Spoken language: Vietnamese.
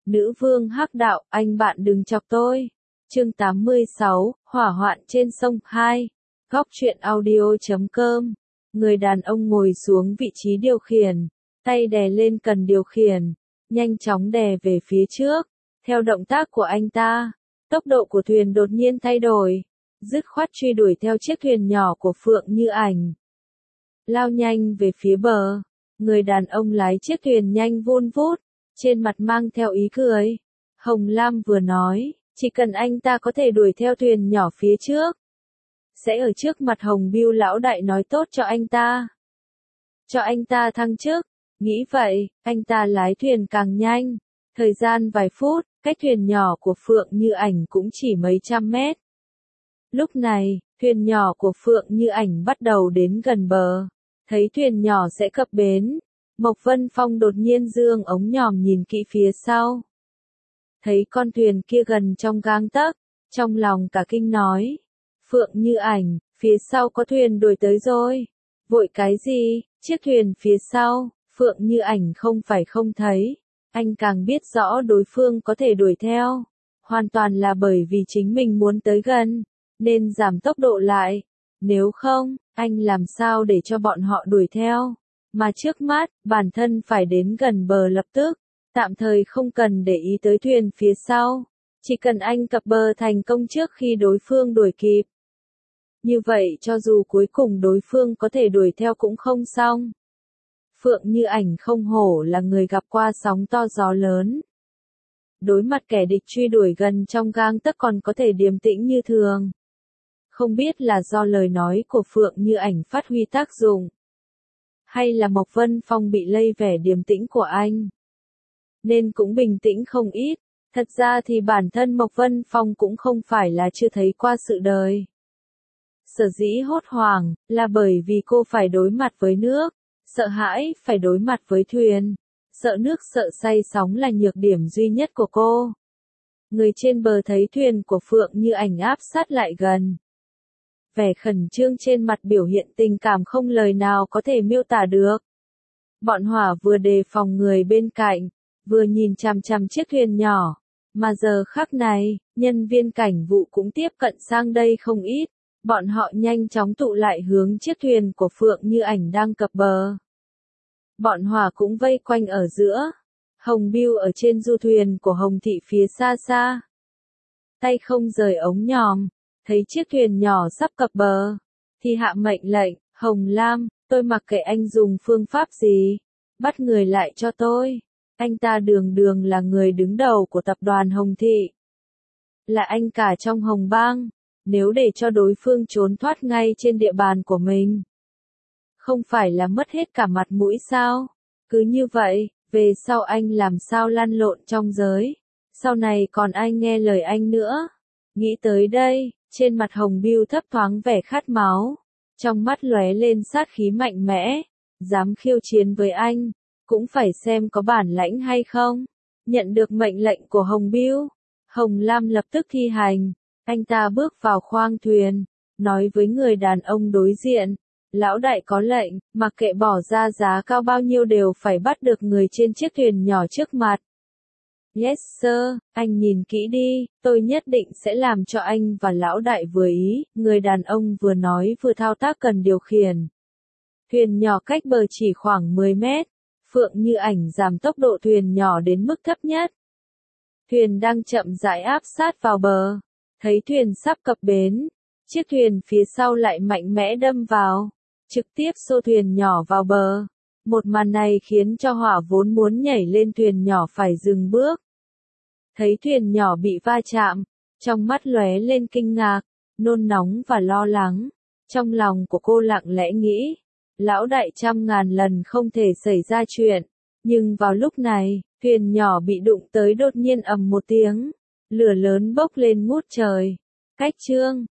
Nữ vương hắc đạo, anh bạn đừng chọc tôi. Chương 86, hỏa hoạn trên sông 2. Góc truyện audio.com. Người đàn ông ngồi xuống vị trí điều khiển, tay đè lên cần điều khiển, nhanh chóng đè về phía trước. Theo động tác của anh ta, tốc độ của thuyền đột nhiên thay đổi, dứt khoát truy đuổi theo chiếc thuyền nhỏ của Phượng Như Ảnh. Lao nhanh về phía bờ, người đàn ông lái chiếc thuyền nhanh vun vút, trên mặt mang theo ý cười. Hồng Lam vừa nói, chỉ cần anh ta có thể đuổi theo thuyền nhỏ phía trước, sẽ ở trước mặt Hồng Bưu lão đại nói tốt cho anh ta. Cho anh ta thăng chức. Nghĩ vậy, anh ta lái thuyền càng nhanh. Thời gian vài phút, cách thuyền nhỏ của Phượng Như Ảnh cũng chỉ mấy trăm mét. Lúc này, thuyền nhỏ của Phượng Như Ảnh bắt đầu đến gần bờ. Thấy thuyền nhỏ sẽ cập bến, Mộc Vân Phong đột nhiên dương ống nhòm nhìn kỹ phía sau. Thấy con thuyền kia gần trong gang tấc, trong lòng cả kinh nói. Phượng Như Ảnh, phía sau có thuyền đuổi tới rồi. Vội cái gì, chiếc thuyền phía sau, Phượng Như Ảnh không phải không thấy. Anh càng biết rõ đối phương có thể đuổi theo. Hoàn toàn là bởi vì chính mình muốn tới gần, nên giảm tốc độ lại. Nếu không, anh làm sao để cho bọn họ đuổi theo. Mà trước mắt, bản thân phải đến gần bờ lập tức. Tạm thời không cần để ý tới thuyền phía sau. Chỉ cần anh cập bờ thành công trước khi đối phương đuổi kịp. Như vậy cho dù cuối cùng đối phương có thể đuổi theo cũng không xong. Phượng Như Ảnh không hổ là người gặp qua sóng to gió lớn. Đối mặt kẻ địch truy đuổi gần trong gang tấc còn có thể điềm tĩnh như thường. Không biết là do lời nói của Phượng Như Ảnh phát huy tác dụng, hay là Mộc Vân Phong bị lây vẻ điềm tĩnh của anh, nên cũng bình tĩnh không ít. Thật ra thì bản thân Mộc Vân Phong cũng không phải là chưa thấy qua sự đời. Sở dĩ hốt hoảng, là bởi vì cô phải đối mặt với nước, sợ hãi phải đối mặt với thuyền, sợ nước sợ say sóng là nhược điểm duy nhất của cô. Người trên bờ thấy thuyền của Phượng Như Ảnh áp sát lại gần. Vẻ khẩn trương trên mặt biểu hiện tình cảm không lời nào có thể miêu tả được. Bọn hỏa vừa đề phòng người bên cạnh, vừa nhìn chằm chằm chiếc thuyền nhỏ, mà giờ khắc này, nhân viên cảnh vụ cũng tiếp cận sang đây không ít. Bọn họ nhanh chóng tụ lại hướng chiếc thuyền của Phượng Như Ảnh đang cập bờ. Bọn hỏa cũng vây quanh ở giữa. Hồng Bưu ở trên du thuyền của Hồng Thị phía xa xa. Tay không rời ống nhòm, thấy chiếc thuyền nhỏ sắp cập bờ, thì hạ mệnh lệnh, Hồng Lam, tôi mặc kệ anh dùng phương pháp gì, bắt người lại cho tôi. Anh ta đường đường là người đứng đầu của tập đoàn Hồng Thị. Là anh cả trong Hồng Bang. Nếu để cho đối phương trốn thoát ngay trên địa bàn của mình, không phải là mất hết cả mặt mũi sao? Cứ như vậy, về sau anh làm sao lăn lộn trong giới, sau này còn ai nghe lời anh nữa? Nghĩ tới đây, trên mặt Hồng Bưu thấp thoáng vẻ khát máu, trong mắt lóe lên sát khí mạnh mẽ, dám khiêu chiến với anh, cũng phải xem có bản lãnh hay không. Nhận được mệnh lệnh của Hồng Bưu, Hồng Lam lập tức thi hành. Anh ta bước vào khoang thuyền, nói với người đàn ông đối diện, lão đại có lệnh, mặc kệ bỏ ra giá cao bao nhiêu đều phải bắt được người trên chiếc thuyền nhỏ trước mặt. Yes sir, anh nhìn kỹ đi, tôi nhất định sẽ làm cho anh và lão đại vừa ý. Người đàn ông vừa nói vừa thao tác cần điều khiển. Thuyền nhỏ cách bờ chỉ khoảng 10 mét, Phượng Như Ảnh giảm tốc độ thuyền nhỏ đến mức thấp nhất. Thuyền đang chậm rãi áp sát vào bờ. Thấy thuyền sắp cập bến, chiếc thuyền phía sau lại mạnh mẽ đâm vào, trực tiếp xô thuyền nhỏ vào bờ. Một màn này khiến cho hỏa vốn muốn nhảy lên thuyền nhỏ phải dừng bước. Thấy thuyền nhỏ bị va chạm, trong mắt lóe lên kinh ngạc, nôn nóng và lo lắng. Trong lòng của cô lặng lẽ nghĩ, lão đại trăm ngàn lần không thể xảy ra chuyện. Nhưng vào lúc này, thuyền nhỏ bị đụng tới đột nhiên ầm một tiếng. Lửa lớn bốc lên ngút trời. Cách chương